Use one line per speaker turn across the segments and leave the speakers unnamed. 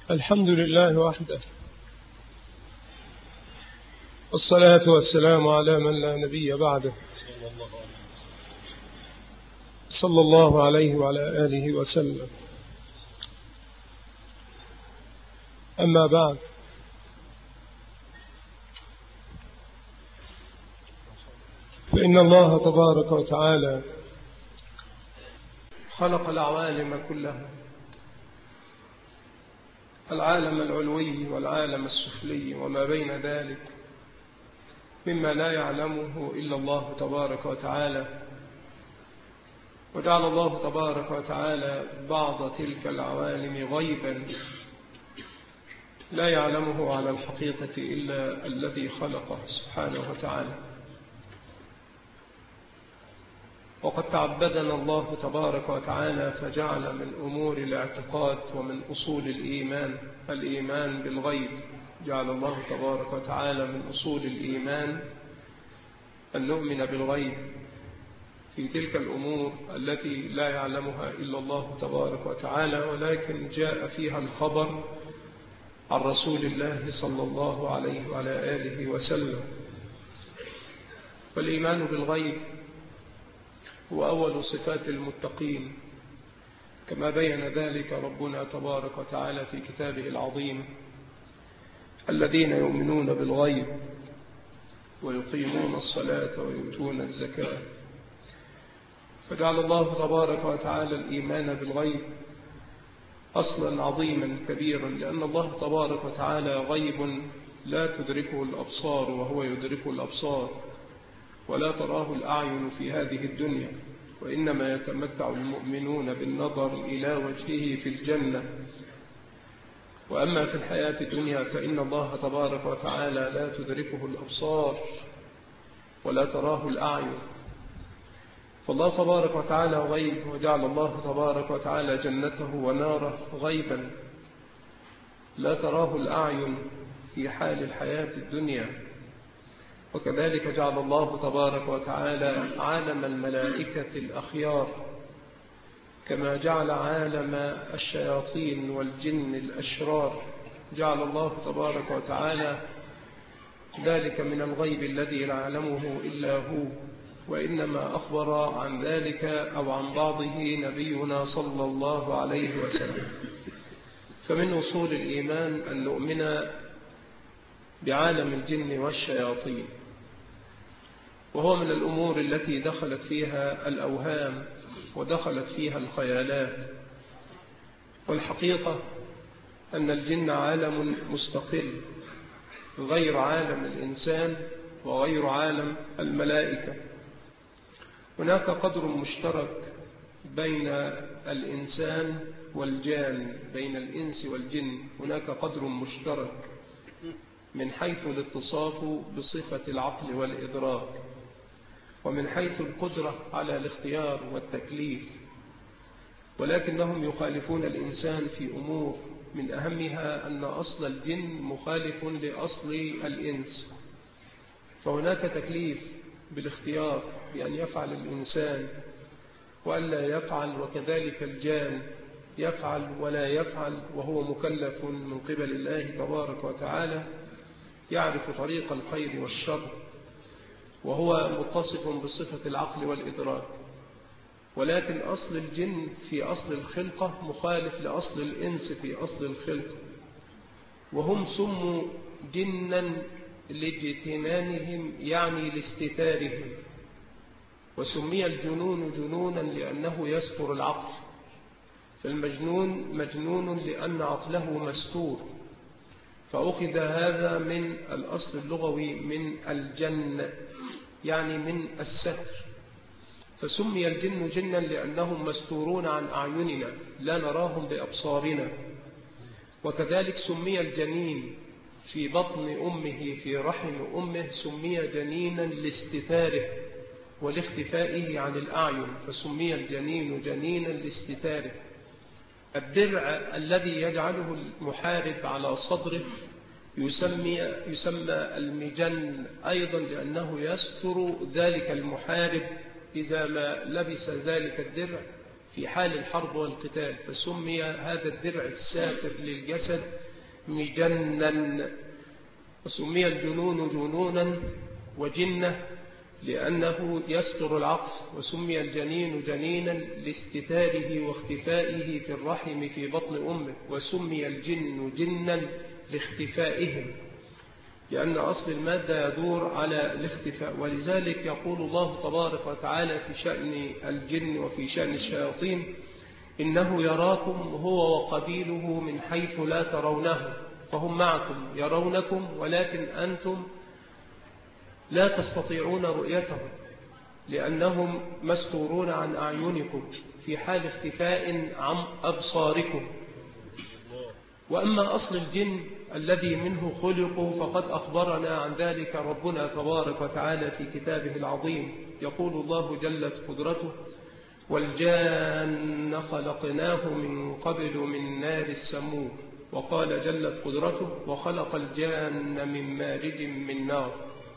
الحمد لله وحده، والصلاة والسلام على من لا نبي بعده، صلى الله عليه وعلى آله وسلم. أما بعد، فإن الله تبارك وتعالى خلق العوالم كلها، العالم العلوي والعالم السفلي وما بين ذلك مما لا يعلمه إلا الله تبارك وتعالى. وجعل الله تبارك وتعالى بعض تلك العوالم غيبا لا يعلمه على الحقيقة إلا الذي خلقه سبحانه وتعالى. وقد تعبدنا الله تبارك وتعالى فجعل من أمور الاعتقاد ومن أصول الإيمان بالغيب. جعل الله تبارك وتعالى من أصول الإيمان أن نؤمن بالغيب في تلك الأمور التي لا يعلمها إلا الله تبارك وتعالى، ولكن جاء فيها الخبر عن رسول الله صلى الله عليه وعلى آله وسلم. والإيمان بالغيب هو أول صفات المتقين، كما بين ذلك ربنا تبارك وتعالى في كتابه العظيم: الذين يؤمنون بالغيب ويقيمون الصلاة ويؤتون الزكاة. فجعل الله تبارك وتعالى الإيمان بالغيب أصلا عظيما كبيرا، لأن الله تبارك وتعالى غيب لا تدركه الأبصار وهو يدرك الأبصار، ولا تراه الأعين في هذه الدنيا، وإنما يتمتع المؤمنون بالنظر إلى وجهه في الجنة. وأما في الحياة الدنيا فإن الله تبارك وتعالى لا تدركه الأبصار ولا تراه الأعين. فالله تبارك وتعالى غيب، وجعل الله تبارك وتعالى جنته وناره غيبا لا تراه الأعين في حال الحياة الدنيا. وكذلك جعل الله تبارك وتعالى عالم الملائكة الأخيار، كما جعل عالم الشياطين والجن الأشرار. جعل الله تبارك وتعالى ذلك من الغيب الذي لا يعلمه إلا هو، وإنما أخبر عن ذلك أو عن بعضه نبينا صلى الله عليه وسلم. فمن أصول الإيمان أن نؤمن بعالم الجن والشياطين، وهو من الأمور التي دخلت فيها الأوهام ودخلت فيها الخيالات. والحقيقة أن الجن عالم مستقل غير عالم الإنسان وغير عالم الملائكة. هناك قدر مشترك بين الإنسان والجان، بين الإنس والجن هناك قدر مشترك من حيث الاتصاف بصفة العقل والإدراك، ومن حيث القدرة على الاختيار والتكليف، ولكنهم يخالفون الإنسان في أمور، من أهمها أن أصل الجن مخالف لأصل الإنس. فهناك تكليف بالاختيار بأن يفعل الإنسان وألا يفعل، وكذلك الجان يفعل ولا يفعل، وهو مكلف من قبل الله تبارك وتعالى، يعرف طريق الخير والشر، وهو متصف بصفة العقل والإدراك. ولكن أصل الجن في أصل الخلقة مخالف لأصل الإنس في أصل الخلقة، وهم سموا جنا لاجتنانهم، يعني لاستتارهم. وسمي الجنون جنونا لأنه يستر العقل، فالمجنون مجنون لأن عقله مستور. فأخذ هذا من الأصل اللغوي من الجن، يعني من الستر. فسمي الجن جنا لأنهم مستورون عن أعيننا، لا نراهم بأبصارنا. وكذلك سمي الجنين في بطن أمه في رحم أمه سمي جنينا لاستتاره ولاختفائه عن الأعين، فسمي الجنين جنينا لاستتاره. الدرع الذي يجعله المحارب على صدره يسمى المجن أيضا، لأنه يستر ذلك المحارب إذا ما لبس ذلك الدرع، في حال الحرب والقتال، فسمي هذا الدرع الساتر للجسد مجنا، وسمي الجنون جنونا وجنة لأنه يستر العقل، وسمي الجنين جنينا لاستتاره واختفائه في الرحم في بطن أمه، وسمي الجن جنا لاختفائهم، لأن أصل المادة يدور على الاختفاء. ولذلك يقول الله تبارك وتعالى في شأن الجن وفي شأن الشياطين: إنه يراكم هو وقبيله من حيث لا ترونه، فهم معكم يرونكم ولكن أنتم لا تستطيعون رؤيتهم لأنهم مستورون عن أعينكم في حال اختفاء عن أبصاركم. وأما أصل الجن الذي منه خلقوا فقد أخبرنا عن ذلك ربنا تبارك وتعالى في كتابه العظيم. يقول الله جلت قدرته: والجان خلقناه من قبل من نار السموم. وقال جلت قدرته: وخلق الجان من مارج من نار.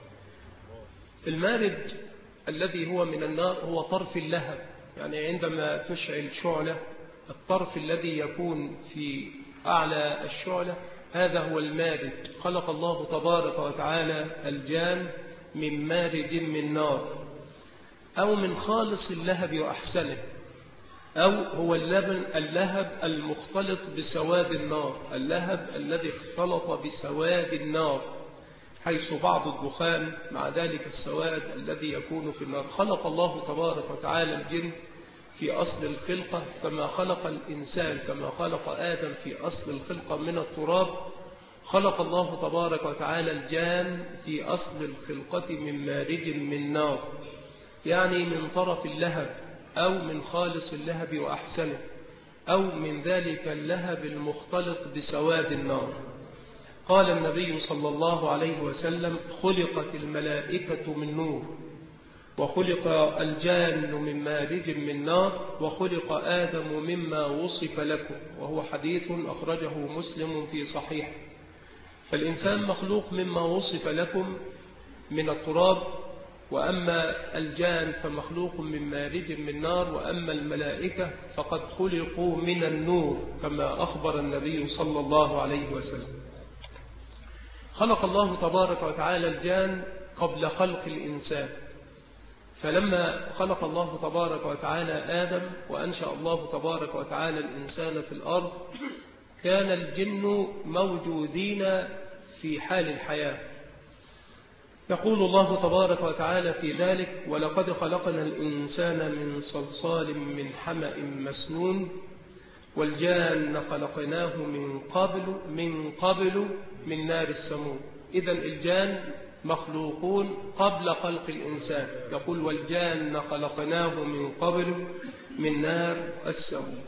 المارج الذي هو من النار هو طرف اللهب، يعني عندما تشعل شعلة الطرف الذي يكون في أعلى الشعلة هذا هو المارج. خلق الله تبارك وتعالى الجان من مارج من نار، أو من خالص اللهب وأحسنه، أو هو اللهب المختلط بسواد النار، اللهب الذي اختلط بسواد النار، حيث بعض الدخان مع ذلك السواد الذي يكون في النار. خلق الله تبارك وتعالى الجن في أصل الخلقة كما خلق الإنسان، كما خلق آدم في أصل الخلقة من التراب. خلق الله تبارك وتعالى الجان في أصل الخلقة من مارج من نار، يعني من طرف اللهب أو من خالص اللهب وأحسنه، أو من ذلك اللهب المختلط بسواد النار. قال النبي صلى الله عليه وسلم: خلقت الملائكة من نور، وخلق الجان من مارج من نار، وخلق آدم مما وصف لكم، وهو حديث أخرجه مسلم في صحيح. فالإنسان مخلوق مما وصف لكم من التراب، وأما الجان فمخلوق من مارج من نار، وأما الملائكة فقد خلقوا من النور كما أخبر النبي صلى الله عليه وسلم. خلق الله تبارك وتعالى الجان قبل خلق الإنسان، فلما خلق الله تبارك وتعالى آدم وأنشأ الله تبارك وتعالى الإنسان في الأرض، كان الجن موجودين في حال الحياة. يقول الله تبارك وتعالى في ذلك: ولقد خلقنا الإنسان من صلصال من حمأ مسنون، والجان خلقناه من قبل من نار السموم. إذن الجان مخلوقون قبل خلق الإنسان. يقول: والجان خلقناه من قبل من نار السموم.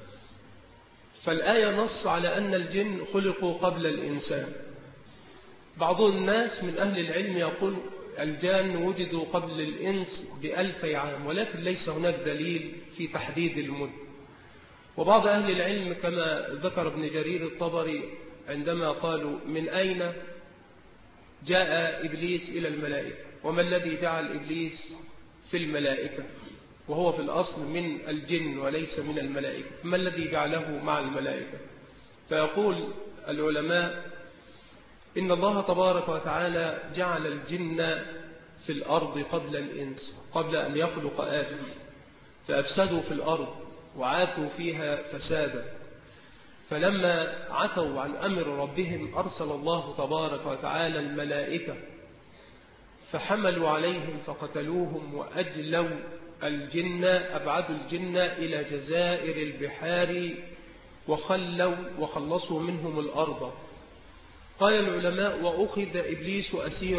فالآية نص على أن الجن خلقوا قبل الإنسان. بعض الناس من أهل العلم يقول الجان وجدوا قبل الإنس ب1000 عام، ولكن ليس هناك دليل في تحديد المدة. وبعض أهل العلم كما ذكر ابن جرير الطبري عندما قالوا: من أين جاء إبليس إلى الملائكة؟ وما الذي جعل إبليس في الملائكة وهو في الأصل من الجن وليس من الملائكة؟ فما الذي جعله مع الملائكة؟ فيقول العلماء: إن الله تبارك وتعالى جعل الجن في الأرض قبل الإنس، قبل أن يخلق آدم، فأفسدوا في الأرض وعاثوا فيها فسادا. فلما عتوا عن أمر ربهم أرسل الله تبارك وتعالى الملائكة فحملوا عليهم فقتلوهم، وأجلوا الجن، أبعدوا الجن إلى جزائر البحار وخلصوا منهم الأرض. قال العلماء: وأخذ إبليس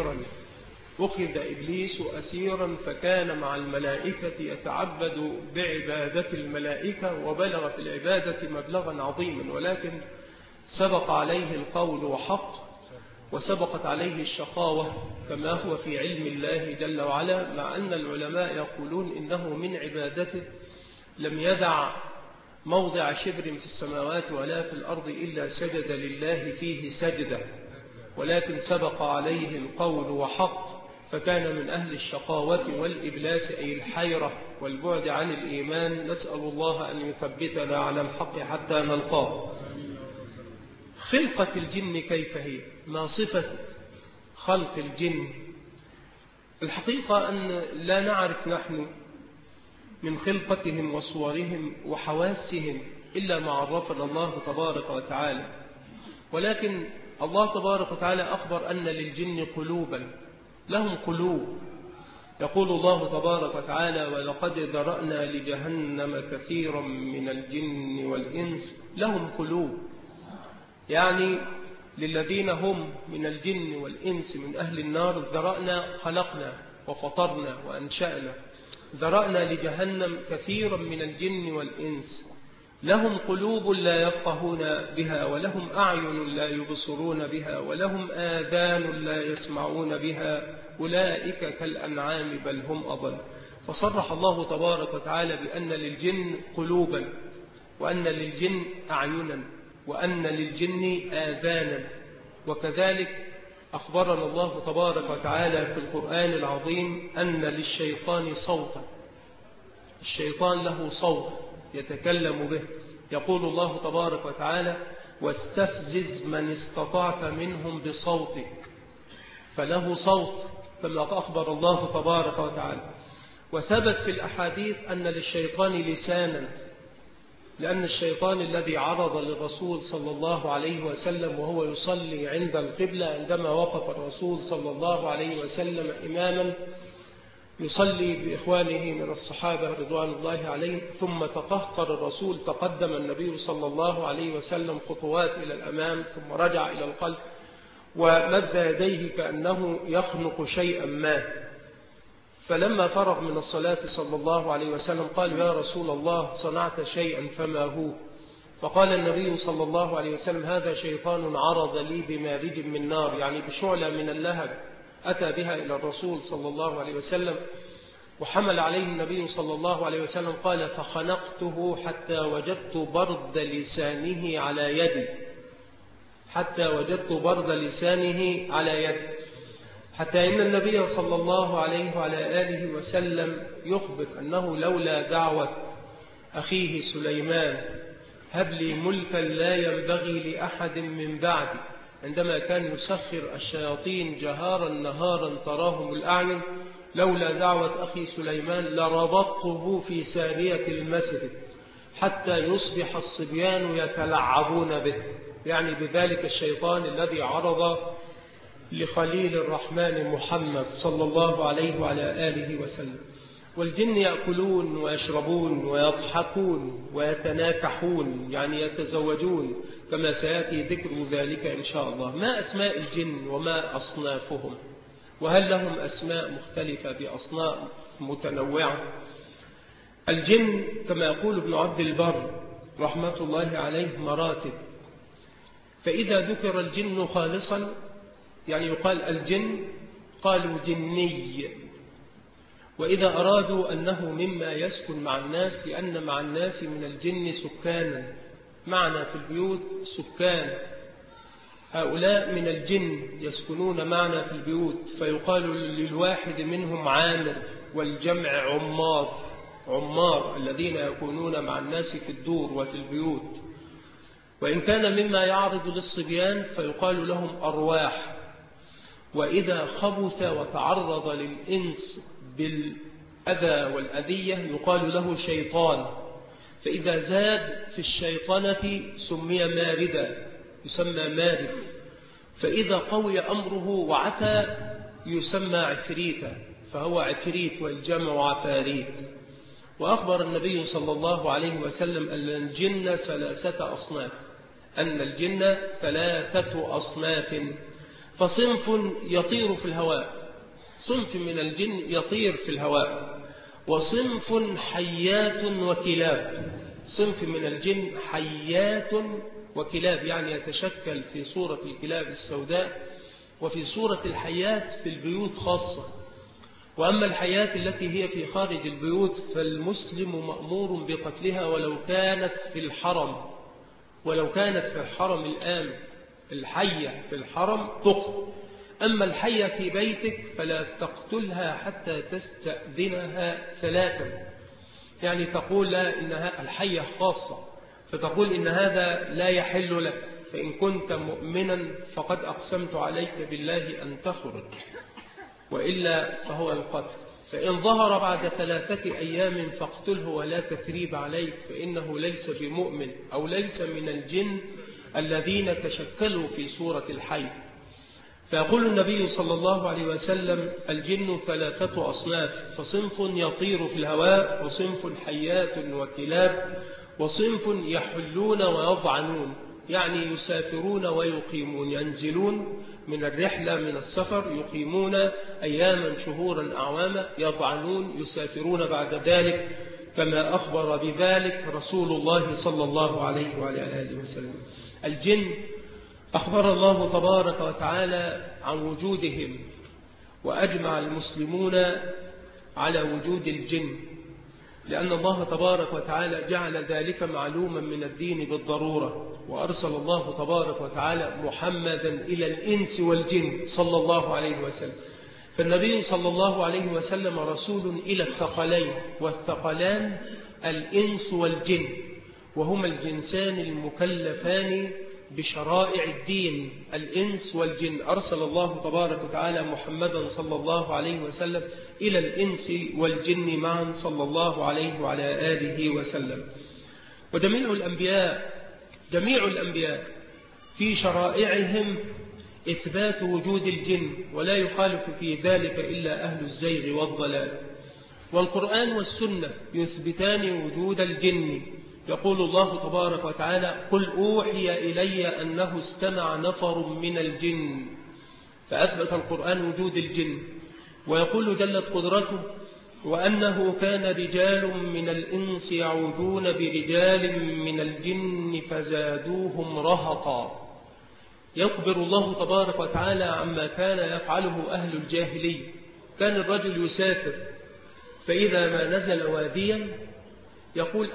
أسيرا فكان مع الملائكة يتعبد بعبادة الملائكة، وبلغ في العبادة مبلغا عظيما، ولكن سبق عليه القول وحق، وسبقت عليه الشقاوة كما هو في علم الله جل وعلا، مع أن العلماء يقولون إنه من عبادته لم يدع موضع شبر في السماوات ولا في الأرض إلا سجد لله فيه سجدة، ولكن سبق عليه القول وحق، فكان من أهل الشقاوة والإبلاس أي الحيرة والبعد عن الإيمان. نسأل الله أن يثبتنا على الحق حتى نلقاه. خلقة الجن كيف هي؟ ما صفة خلق الجن؟ الحقيقة أن لا نعرف نحن من خلقتهم وصورهم وحواسهم إلا ما عرفنا الله تبارك وتعالى، ولكن الله تبارك وتعالى أخبر أن للجن قلوبا، لهم قلوب. يقول الله تبارك وتعالى: ولقد ذرأنا لجهنم كثيرا من الجن والإنس لهم قلوب، يعني للذين هم من الجن والإنس من أهل النار ذرأنا، خلقنا وفطرنا وأنشأنا. ذرأنا لجهنم كثيرا من الجن والإنس لهم قلوب لا يفقهون بها، ولهم أعين لا يبصرون بها، ولهم آذان لا يسمعون بها، أولئك كالأنعام بل هم أضل. فصرح الله تبارك وتعالى بأن للجن قلوبا، وأن للجن أعينا، وأن للجن آذانا. وكذلك أخبرنا الله تبارك وتعالى في القرآن العظيم أن للشيطان صوتا، الشيطان له صوت يتكلم به. يقول الله تبارك وتعالى: واستفزز من استطعت منهم بصوتك، فله صوت كما أخبر الله تبارك وتعالى. وثبت في الأحاديث أن للشيطان لسانا، لأن الشيطان الذي عرض للرسول صلى الله عليه وسلم وهو يصلي عند القبلة، عندما وقف الرسول صلى الله عليه وسلم إماما يصلي بإخوانه من الصحابة رضوان الله عليهم، ثم تقهقر الرسول، تقدم النبي صلى الله عليه وسلم خطوات إلى الأمام ثم رجع إلى الخلف ومد يديه كأنه يخنق شيئا ما. فلما فرغ من الصلاة صلى الله عليه وسلم قال: يا رسول الله صنعت شيئا فما هو؟ فقال النبي صلى الله عليه وسلم: هذا شيطان عرض لي بمارج من نار، يعني بشعلة من اللهب، أتى بها إلى الرسول صلى الله عليه وسلم وحمل عليه النبي صلى الله عليه وسلم. قال: فخنقته حتى وجدت برد لسانه على يدي، حتى وجدت برد لسانه على يدي، حتى إن النبي صلى الله عليه وعلى آله وسلم يخبر أنه لولا دعوة أخيه سليمان: هب لي ملكا لا ينبغي لأحد من بعدي، عندما كان يسخر الشياطين جهارا نهارا تراهم الأعين، لولا دعوة أخي سليمان لربطته في سارية المسجد حتى يصبح الصبيان يتلعبون به، يعني بذلك الشيطان الذي عرض لخليل الرحمن محمد صلى الله عليه وعلى آله وسلم. والجن يأكلون ويشربون ويضحكون ويتناكحون، يعني يتزوجون، كما سيأتي ذكر ذلك إن شاء الله. ما أسماء الجن وما أصنافهم؟ وهل لهم أسماء مختلفة بأصناف متنوعة؟ الجن كما يقول ابن عبد البر رحمة الله عليه مراتب. فإذا ذكر الجن خالصا، يعني يقال الجن، قالوا جني. وإذا أرادوا أنه مما يسكن مع الناس، لأن مع الناس من الجن سكانا، معنا في البيوت سكان، هؤلاء من الجن يسكنون معنا في البيوت، فيقال للواحد منهم عامر، والجمع عمار، عمار الذين يكونون مع الناس في الدور وفي البيوت. وإن كان مما يعرض للصبيان فيقال لهم أرواح. وإذا خبث وتعرض للإنس بالأذى والأذية يقال له شيطان. فإذا زاد في الشيطنة سمي ماردا، يسمى مارد. فإذا قوي أمره وعتى يسمى عفريتا، فهو عفريت، والجمع عفاريت. وأخبر النبي صلى الله عليه وسلم أن الجن ثلاثة أصناف، أن الجن ثلاثة أصناف. فصنف يطير في الهواء، صنف من الجن يطير في الهواء، وصنف حيات وكلاب، صنف من الجن حيات وكلاب، يعني يتشكل في صورة الكلاب السوداء وفي صورة الحيات في البيوت خاصة. وأما الحيات التي هي في خارج البيوت فالمسلم مأمور بقتلها ولو كانت في الحرم، ولو كانت في الحرم الآمن. الحية في الحرم تقتل، أما الحية في بيتك فلا تقتلها حتى تستأذنها ثلاثا. يعني تقول لا إنها الحية خاصة، فتقول إن هذا لا يحل لك، فإن كنت مؤمنا فقد أقسمت عليك بالله أن تخرج، وإلا فهو القتل. فإن ظهر بعد 3 أيام فاقتله ولا تثريب عليك، فإنه ليس بمؤمن أو ليس من الجن الذين تشكلوا في صورة الحي. فيقول النبي صلى الله عليه وسلم: الجن 3 أصناف، فصنف يطير في الهواء، وصنف حيات وكلاب، وصنف يحلون ويضعنون، يعني يسافرون ويقيمون، ينزلون من الرحلة من السفر، يقيمون أياما شهورا أعواما، يضعنون يسافرون بعد ذلك، كما أخبر بذلك رسول الله صلى الله عليه وعلى آله وسلم. الجن أخبر الله تبارك وتعالى عن وجودهم، وأجمع المسلمون على وجود الجن، لأن الله تبارك وتعالى جعل ذلك معلوما من الدين بالضرورة، وأرسل الله تبارك وتعالى محمدا إلى الإنس والجن صلى الله عليه وسلم. فالنبي صلى الله عليه وسلم رسول إلى الثقلين، والثقلان الإنس والجن، وهما الجنسان المكلفان بشرائع الدين، الإنس والجن. أرسل الله تبارك وتعالى محمدا صلى الله عليه وسلم إلى الإنس والجن معا صلى الله عليه وعلى آله وسلم. وجميع الأنبياء في شرائعهم إثبات وجود الجن، ولا يخالف في ذلك إلا أهل الزيغ والضلال. والقرآن والسنة يثبتان وجود الجن. يقول الله تبارك وتعالى: قل أوحي إلي أنه استمع نفر من الجن، فأثبت القرآن وجود الجن. ويقول جلت قدرته: وأنه كان رجال من الإنس يعوذون برجال من الجن فزادوهم رهقا. يخبر الله تبارك وتعالى عما كان يفعله أهل الجاهلية. كان الرجل يسافر، فإذا ما نزل واديا يقول: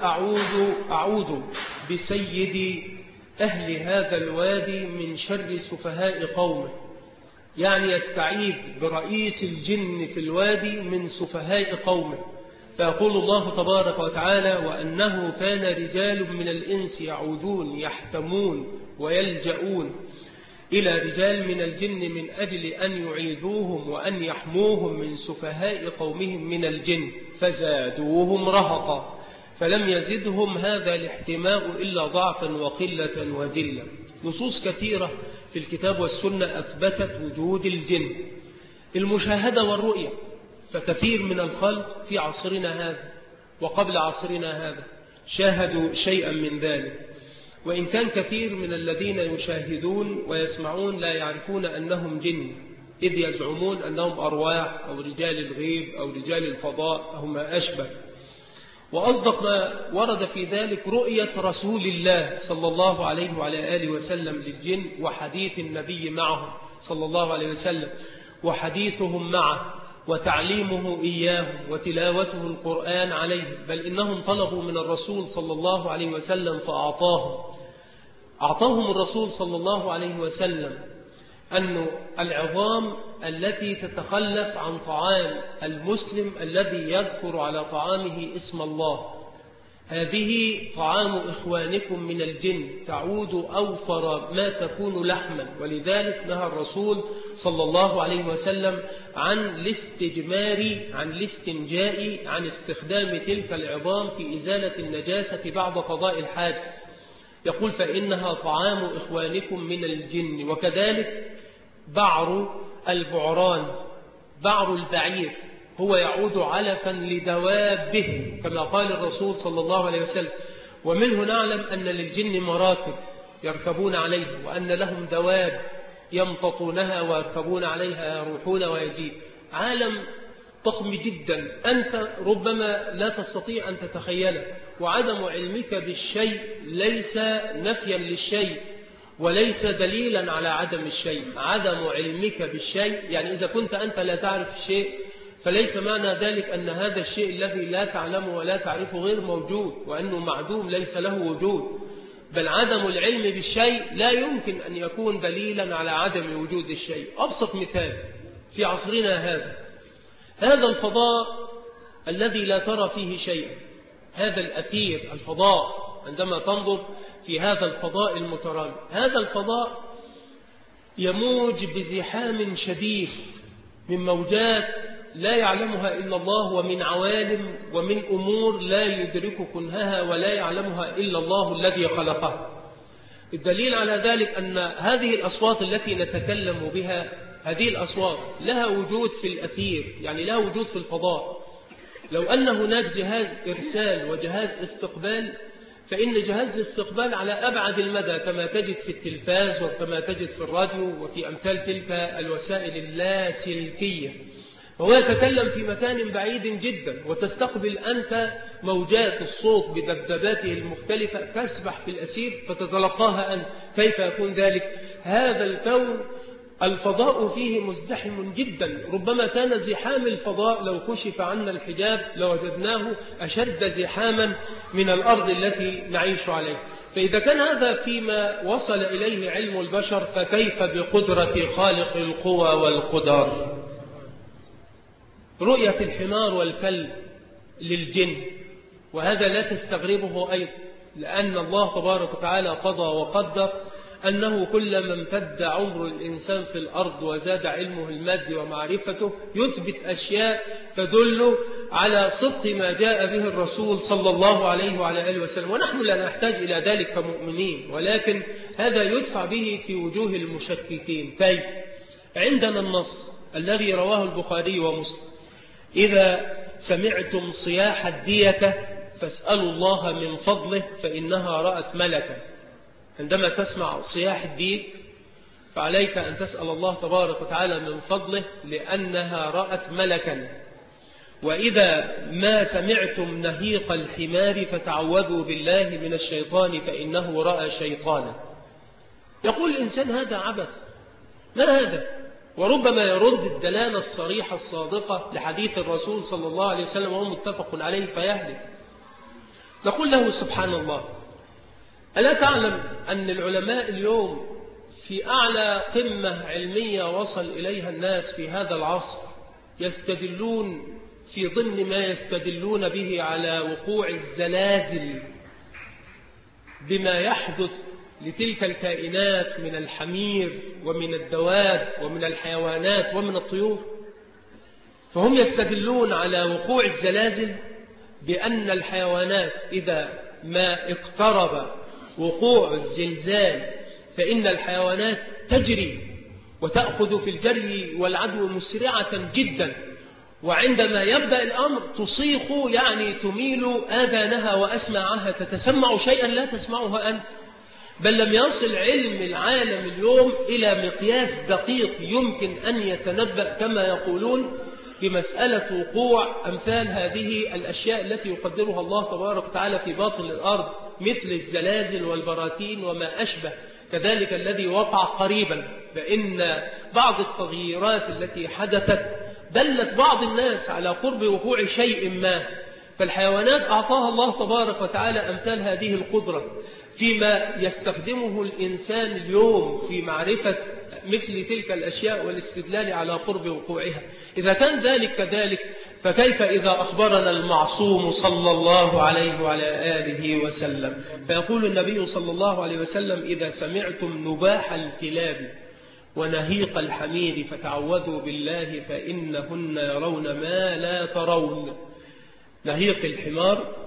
أعوذ بسيد أهل هذا الوادي من شر سفهاء قومه، يعني يستعيذ برئيس الجن في الوادي من سفهاء قومه. فيقول الله تبارك وتعالى: وأنه كان رجال من الإنس يعوذون، يحتمون ويلجؤون إلى رجال من الجن من أجل أن يعيذوهم وأن يحموهم من سفهاء قومهم من الجن، فزادوهم رهقا، فلم يزدهم هذا الاحتماء إلا ضعفا وقلة وذلة. نصوص كثيرة في الكتاب والسنة أثبتت وجود الجن. المشاهدة والرؤية، فكثير من الخلق في عصرنا هذا وقبل عصرنا هذا شاهدوا شيئا من ذلك، وإن كان كثير من الذين يشاهدون ويسمعون لا يعرفون أنهم جن، إذ يزعمون أنهم أرواح أو رجال الغيب أو رجال الفضاء أو ما أشبه. وأصدق ما ورد في ذلك رؤية رسول الله صلى الله عليه وعلى آله وسلم للجن، وحديث النبي معهم صلى الله عليه وسلم، وحديثهم معه، وتعليمه إياهم، وتلاوته القرآن عليهم. بل إنهم طلبوا من الرسول صلى الله عليه وسلم فأعطاهم الرسول صلى الله عليه وسلم أن العظام التي تتخلف عن طعام المسلم الذي يذكر على طعامه اسم الله، هذه طعام إخوانكم من الجن، تعود أوفر ما تكون لحما. ولذلك نهى الرسول صلى الله عليه وسلم عن الاستنجاء عن استخدام تلك العظام في إزالة النجاسة بعد قضاء الحاجة. يقول: فإنها طعام إخوانكم من الجن. وكذلك بعر البعران، بعر البعير، هو يعود علفا لدوابهم كما قال الرسول صلى الله عليه وسلم. ومنه نعلم أن للجن مراكب يركبون عليها، وأن لهم دواب يمتطونها ويركبون عليها، يروحون ويجيب. عالم ضخم جدا أنت ربما لا تستطيع أن تتخيله. وعدم علمك بالشيء ليس نفيا للشيء وليس دليلا على عدم الشيء. عدم علمك بالشيء يعني إذا كنت أنت لا تعرف الشيء فليس معنى ذلك أن هذا الشيء الذي لا تعلمه ولا تعرفه غير موجود وأنه معدوم ليس له وجود. بل عدم العلم بالشيء لا يمكن أن يكون دليلا على عدم وجود الشيء. أبسط مثال في عصرنا هذا الفضاء الذي لا ترى فيه شيئا، هذا الأثير الفضاء، عندما تنظر في هذا الفضاء المترامي، هذا الفضاء يموج بزحام شديد من موجات لا يعلمها إلا الله، ومن عوالم ومن أمور لا يدرك كنهها ولا يعلمها إلا الله الذي خلقها. الدليل على ذلك أن هذه الأصوات التي نتكلم بها، هذه الأصوات لها وجود في الأثير، يعني لها وجود في الفضاء. لو أن هناك جهاز إرسال وجهاز استقبال، فإن جهاز الاستقبال على أبعد المدى كما تجد في التلفاز وكما تجد في الراديو وفي أمثال تلك الوسائل اللاسلكية، فهو يتكلم في مكان بعيد جدا، وتستقبل أنت موجات الصوت بذبذباته المختلفة تسبح في الأثير فتتلقاها أنت. كيف يكون ذلك؟ هذا الكون الفضاء فيه مزدحم جدا، ربما كان زحام الفضاء لو كشف عنا الحجاب لوجدناه أشد زحاما من الأرض التي نعيش عليها. فإذا كان هذا فيما وصل إليه علم البشر، فكيف بقدرة خالق القوى والقدر؟ رؤية الحمار والكلب للجن، وهذا لا تستغربه أيضا، لأن الله تبارك وتعالى قضى وقدر أنه كلما امتد عمر الإنسان في الأرض وزاد علمه المادي ومعرفته يثبت أشياء تدل على صدق ما جاء به الرسول صلى الله عليه وعلى آله وسلم، ونحن لا نحتاج إلى ذلك كمؤمنين، ولكن هذا يدفع به في وجوه المشككين. كيف؟ عندنا النص الذي رواه البخاري ومسلم: إذا سمعتم صياح الدية فاسألوا الله من فضله فإنها رأت ملكا. عندما تسمع صياح الديك فعليك أن تسأل الله تبارك وتعالى من فضله لأنها رأت ملكا. وإذا ما سمعتم نهيق الحمار فتعوذوا بالله من الشيطان فإنه رأى شيطانا. يقول الإنسان هذا عبث، ما هذا؟ وربما يرد الدلالة الصريحة الصادقة لحديث الرسول صلى الله عليه وسلم وهو متفق عليه فيهلك. نقول له: سبحان الله، ألا تعلم أن العلماء اليوم في أعلى قمة علمية وصل إليها الناس في هذا العصر يستدلون في ضمن ما يستدلون به على وقوع الزلازل بما يحدث لتلك الكائنات من الحمير ومن الدواب ومن الحيوانات ومن الطيور؟ فهم يستدلون على وقوع الزلازل بأن الحيوانات إذا ما اقترب وقوع الزلزال فإن الحيوانات تجري وتأخذ في الجري والعدو مسرعة جدا، وعندما يبدأ الأمر تصيخ، يعني تميل آذانها وأسماعها، تتسمع شيئا لا تسمعها أنت. بل لم يصل علم العالم اليوم إلى مقياس دقيق يمكن أن يتنبأ كما يقولون بمسألة وقوع أمثال هذه الأشياء التي يقدرها الله تبارك وتعالى في باطن الأرض، مثل الزلازل والبراكين وما أشبه. كذلك الذي وقع قريبا، فإن بعض التغييرات التي حدثت دلت بعض الناس على قرب وقوع شيء ما. فالحيوانات أعطاها الله تبارك وتعالى أمثال هذه القدرة فيما يستخدمه الإنسان اليوم في معرفة مثل تلك الأشياء والاستدلال على قرب وقوعها. إذا كان ذلك كذلك، فكيف إذا أخبرنا المعصوم صلى الله عليه وعلى آله وسلم؟ فيقول النبي صلى الله عليه وسلم: إذا سمعتم نباح الكلاب ونهيق الحمير فتعوذوا بالله فإنهن يرون ما لا ترون. نهيق الحمار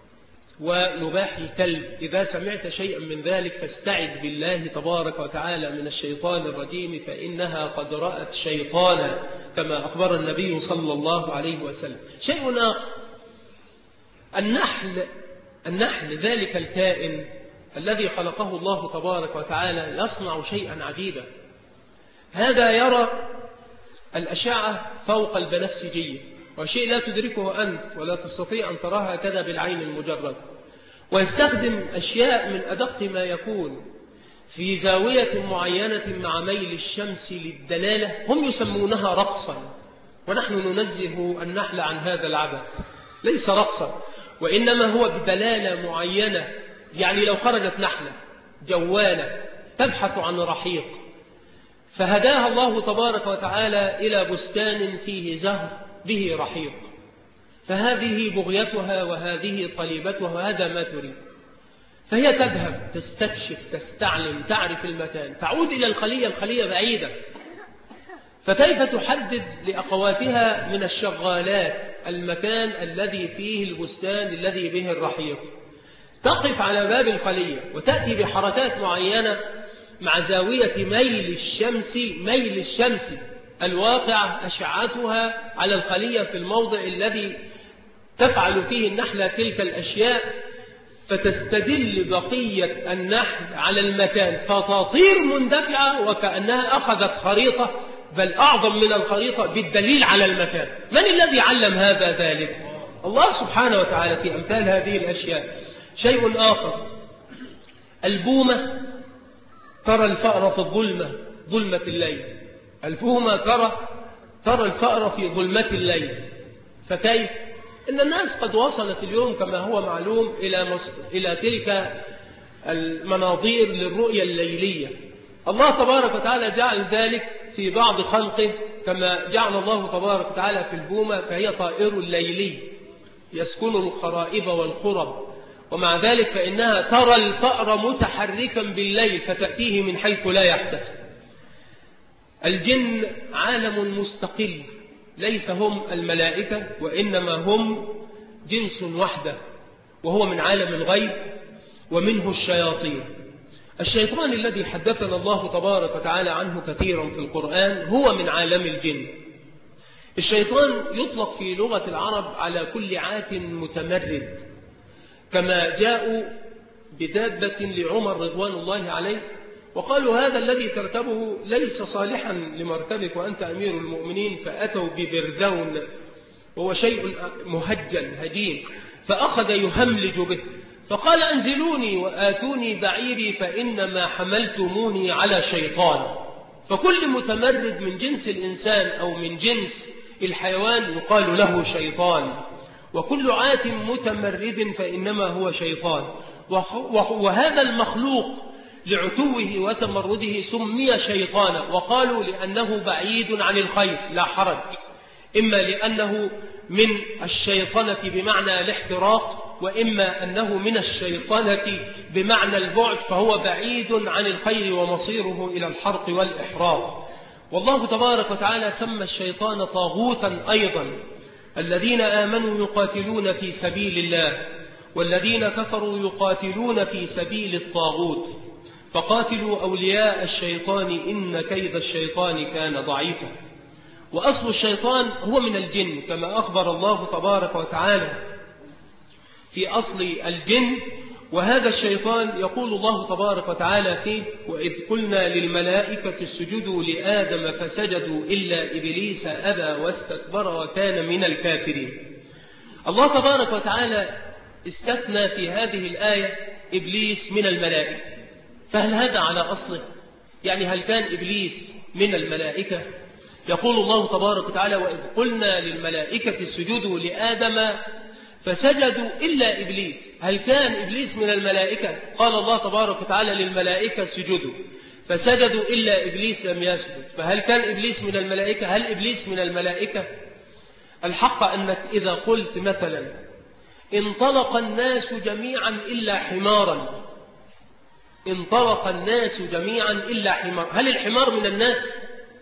ونباح الكلب، إذا سمعت شيئا من ذلك فاستعذ بالله تبارك وتعالى من الشيطان الرجيم فإنها قد رأت شيطانا، كما أخبر النبي صلى الله عليه وسلم. شيء آخر، النحل ذلك الكائن الذي خلقه الله تبارك وتعالى يصنع شيئا عجيبا. هذا يرى الأشعة فوق البنفسجية، وشيء لا تدركه أنت ولا تستطيع أن تراها كذا بالعين المجرد، ويستخدم أشياء من أدق ما يكون في زاوية معينة مع ميل الشمس للدلالة، هم يسمونها رقصا، ونحن ننزه النحل عن هذا العبث. ليس رقصا، وإنما هو بدلالة معينة. يعني لو خرجت نحلة جوالة تبحث عن رحيق، فهداها الله تبارك وتعالى إلى بستان فيه زهر به رحيق،
فهذه بغيتها وهذه طليبتها وهذا ما تريد. فهي تذهب تستكشف تستعلم تعرف المكان، تعود إلى الخلية بعيدة، فكيف تحدد لأخواتها من الشغالات المكان الذي فيه البستان الذي به الرحيق؟ تقف على باب الخلية وتأتي بحركات معينة مع زاوية ميل الشمس الواقعة أشعتها على الخلية في الموضع الذي تفعل فيه النحلة تلك الأشياء، فتستدل بقية النحل على المكان فتطير مندفعة وكأنها أخذت خريطة، بل أعظم من الخريطة بالدليل على المكان. من الذي علم هذا ذلك؟ الله سبحانه وتعالى في أمثال هذه الأشياء. شيء آخر، البومة ترى الفأر في ظلمة الليل. البومة ترى الفأر في ظلمة الليل. فكيف؟ إن الناس قد وصلت اليوم كما هو معلوم إلى تلك المناظير للرؤية الليلية. الله تبارك وتعالى جعل ذلك في بعض خلقه، كما جعل الله تبارك وتعالى في البومة فهي طائر ليلي يسكن الخرائب والخرب، ومع ذلك فإنها ترى الفأر متحركا بالليل فتأتيه من حيث لا يحتسب. الجن عالم مستقل، ليس هم الملائكة وإنما هم جنس وحده، وهو من عالم الغيب ومنه الشياطين. الشيطان الذي حدثنا الله تبارك وتعالى عنه كثيرا في القرآن هو من عالم الجن. الشيطان يطلق في لغة العرب على كل عات متمرد، كما جاءوا بدابة لعمر رضوان الله عليه وقالوا هذا الذي تركبه ليس صالحا لمركبك وأنت أمير المؤمنين، فأتوا ببردون وهو شيء مهجن هجين، فأخذ يهملج به، فقال أنزلوني وآتوني بعيري فإنما حملتموني على شيطان. فكل متمرد من جنس الإنسان أو من جنس الحيوان يقال له شيطان، وكل عات متمرد فإنما هو شيطان. وهذا المخلوق لعتوه وتمرده سمي شيطانا، وقالوا لأنه بعيد عن الخير لا حرج، إما لأنه من الشيطنة بمعنى الاحتراق، وإما أنه من الشيطنة بمعنى البعد، فهو بعيد عن الخير ومصيره إلى الحرق والإحراق. والله تبارك وتعالى سمى الشيطان طاغوتا أيضا. الذين آمنوا يقاتلون في سبيل الله والذين كفروا يقاتلون في سبيل الطاغوت فقاتلوا أولياء الشيطان إن كيد الشيطان كان ضعيفا. وأصل الشيطان هو من الجن، كما أخبر الله تبارك وتعالى في أصل الجن. وهذا الشيطان يقول الله تبارك وتعالى فيه: وإذ قلنا للملائكة اسجدوا لآدم فسجدوا إلا إبليس أبى واستكبر وكان من الكافرين. الله تبارك وتعالى استثنى في هذه الآية إبليس من الملائكة، فهل هذا على أصله؟ يعني هل كان إبليس من الملائكة؟ يقول الله تبارك وتعالى: وإذ قلنا للملائكة اسجدوا لآدم فسجدوا إلا إبليس. هل كان إبليس من الملائكة؟ قال الله تبارك وتعالى للملائكة اسجدوا فسجدوا إلا إبليس لم يسجد. فهل كان إبليس من الملائكة؟ هل إبليس من الملائكة؟ الحق أنك إذا قلت مثلا انطلق الناس جميعا إلا حمارا، انطلق الناس جميعا إلا حمار، هل الحمار من الناس؟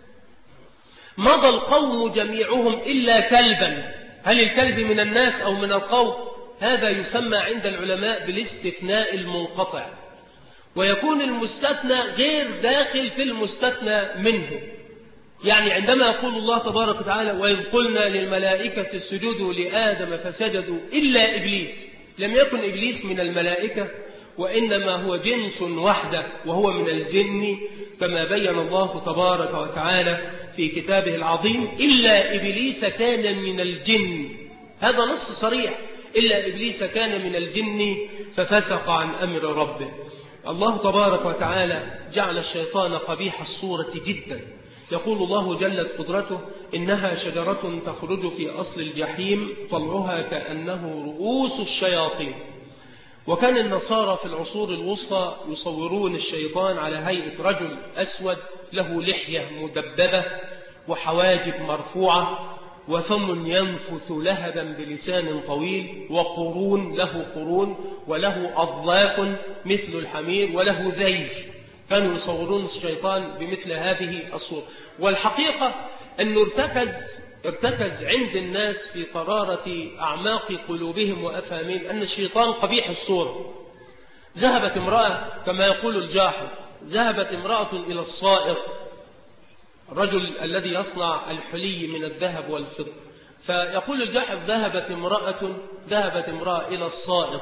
مضى القوم جميعهم إلا كلبا، هل الكلب من الناس أو من القوم؟ هذا يسمى عند العلماء بالاستثناء المنقطع، ويكون المستثنى غير داخل في المستثنى منه. يعني عندما يقول الله تبارك وتعالى: وإذ قلنا للملائكة اسجدوا لآدم فسجدوا إلا إبليس، لم يكن إبليس من الملائكة، وإنما هو جنس وحده وهو من الجن، كما بين الله تبارك وتعالى في كتابه العظيم: إلا إبليس كان من الجن. هذا نص صريح: إلا إبليس كان من الجن ففسق عن أمر ربه. الله تبارك وتعالى جعل الشيطان قبيح الصورة جدا. يقول الله جلت قدرته: إنها شجرة تخرج في أصل الجحيم طلعها كأنه رؤوس الشياطين. وكان النصارى في العصور الوسطى يصورون الشيطان على هيئة رجل أسود له لحية مدببة وحواجب مرفوعة، وفم ينفث لهبا بلسان طويل، وقرون له قرون، وله أضلاف مثل الحمير، وله ذيل. كانوا يصورون الشيطان بمثل هذه الصورة. والحقيقة أنه ارتكز عند الناس في قرارة أعماق قلوبهم وأفهامهم أن الشيطان قبيح الصورة. ذهبت امرأة كما يقول الجاحظ، ذهبت امرأة إلى الصائغ، الرجل الذي يصنع الحلي من الذهب والفضة. فيقول الجاحظ ذهبت امرأة إلى الصائغ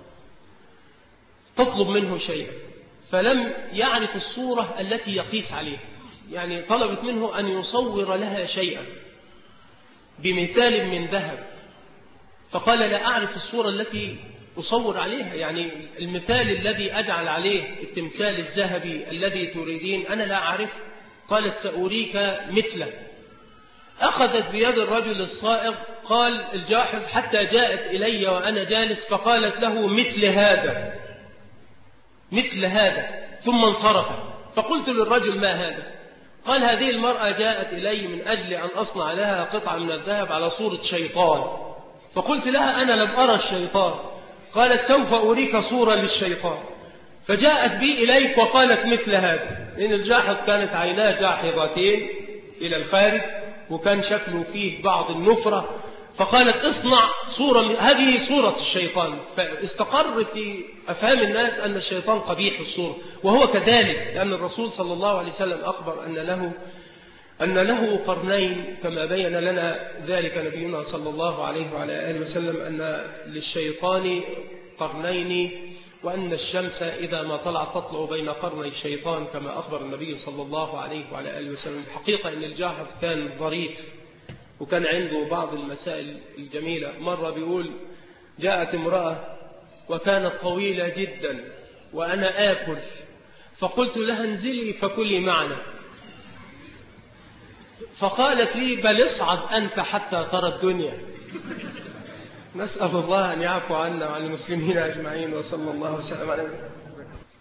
تطلب منه شيئا، فلم يعرف الصورة التي يقيس عليها، يعني طلبت منه أن يصور لها شيئا بمثال من ذهب، فقال لا أعرف الصورة التي أصور عليها، يعني المثال الذي أجعل عليه التمثال الذهبي الذي تريدين أنا لا أعرف. قالت سأريك مثله. أخذت بيد الرجل الصائغ، قال الجاحظ حتى جاءت إلي وأنا جالس فقالت له مثل هذا ثم انصرفت. فقلت للرجل ما هذا؟ قال هذه المرأة جاءت إلي من أجل أن أصنع لها قطعة من الذهب على صورة شيطان. فقلت لها أنا لم أرى الشيطان. قالت سوف أريك صورة للشيطان. فجاءت بي إليك وقالت مثل هذا، لأن الجاحظ كانت عيناه جاحظتين إلى الخارج وكان شكله فيه بعض النفرة، فقالت اصنع صورة، هذه صورة الشيطان. فاستقر في أفهام الناس أن الشيطان قبيح الصورة، وهو كذلك، لأن الرسول صلى الله عليه وسلم أخبر أن له قرنين، كما بين لنا ذلك نبينا صلى الله عليه وعلى آله وسلم، أن للشيطان قرنين، وأن الشمس إذا ما طلعت تطلع بين قرني الشيطان، كما أخبر النبي صلى الله عليه وعلى آله وسلم. الحقيقة أن الجاحظ كان ظريف وكان عنده بعض المسائل الجميلة. مرة بيقول جاءت امرأة وكانت طويلة جدا وأنا آكل، فقلت لها انزلي فكلي معنا، فقالت لي بل اصعد أنت حتى ترى الدنيا. نسأل الله أن يعفو عنا وعن المسلمين أجمعين، وصلى الله وسلم على